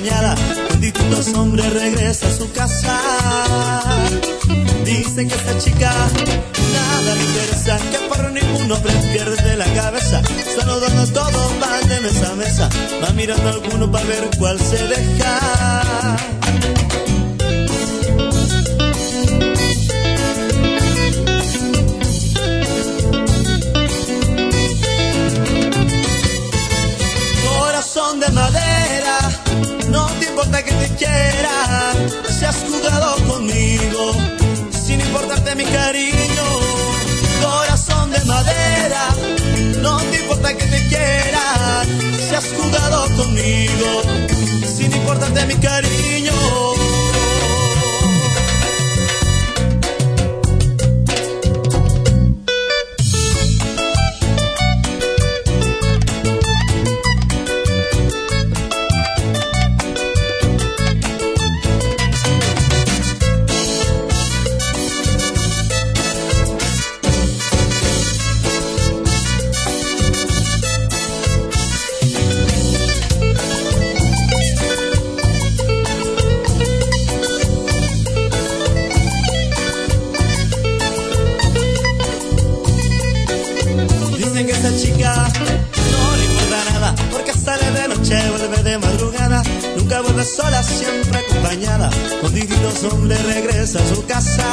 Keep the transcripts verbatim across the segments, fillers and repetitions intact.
acompañada con distintos hombres regresa a su casa. Dicen que esta chica nada le interesa, que por ninguno pierde la cabeza. Saludando a todos, van de mesa a mesa, va mirando a alguno para ver cuál se deja. Corazón de madera, no te importa que te quiera, si has jugado conmigo, sin importarte mi cariño. Corazón de madera, no te importa que te quiera, si has jugado conmigo, sin importarte mi cariño. Dicen que esa chica no le importa nada, porque sale de noche, vuelve de madrugada, nunca vuelve sola, siempre acompañada, con distintos hombres regresa a su casa.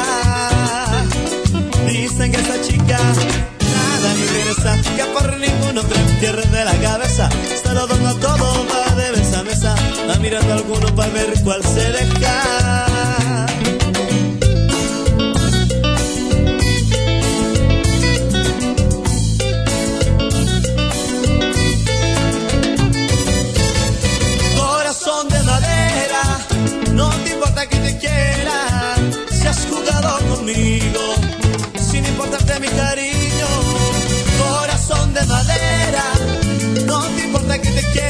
Dicen que esa chica nada le interesa, que por ningún hombre pierde la cabeza, se lo dona todo, va de mesa a mesa, va mirando a alguno para ver cuál se deja. No te importa que te quiera, si has jugado conmigo, sin importarte mi cariño. Corazón de madera, no te importa que te quiera,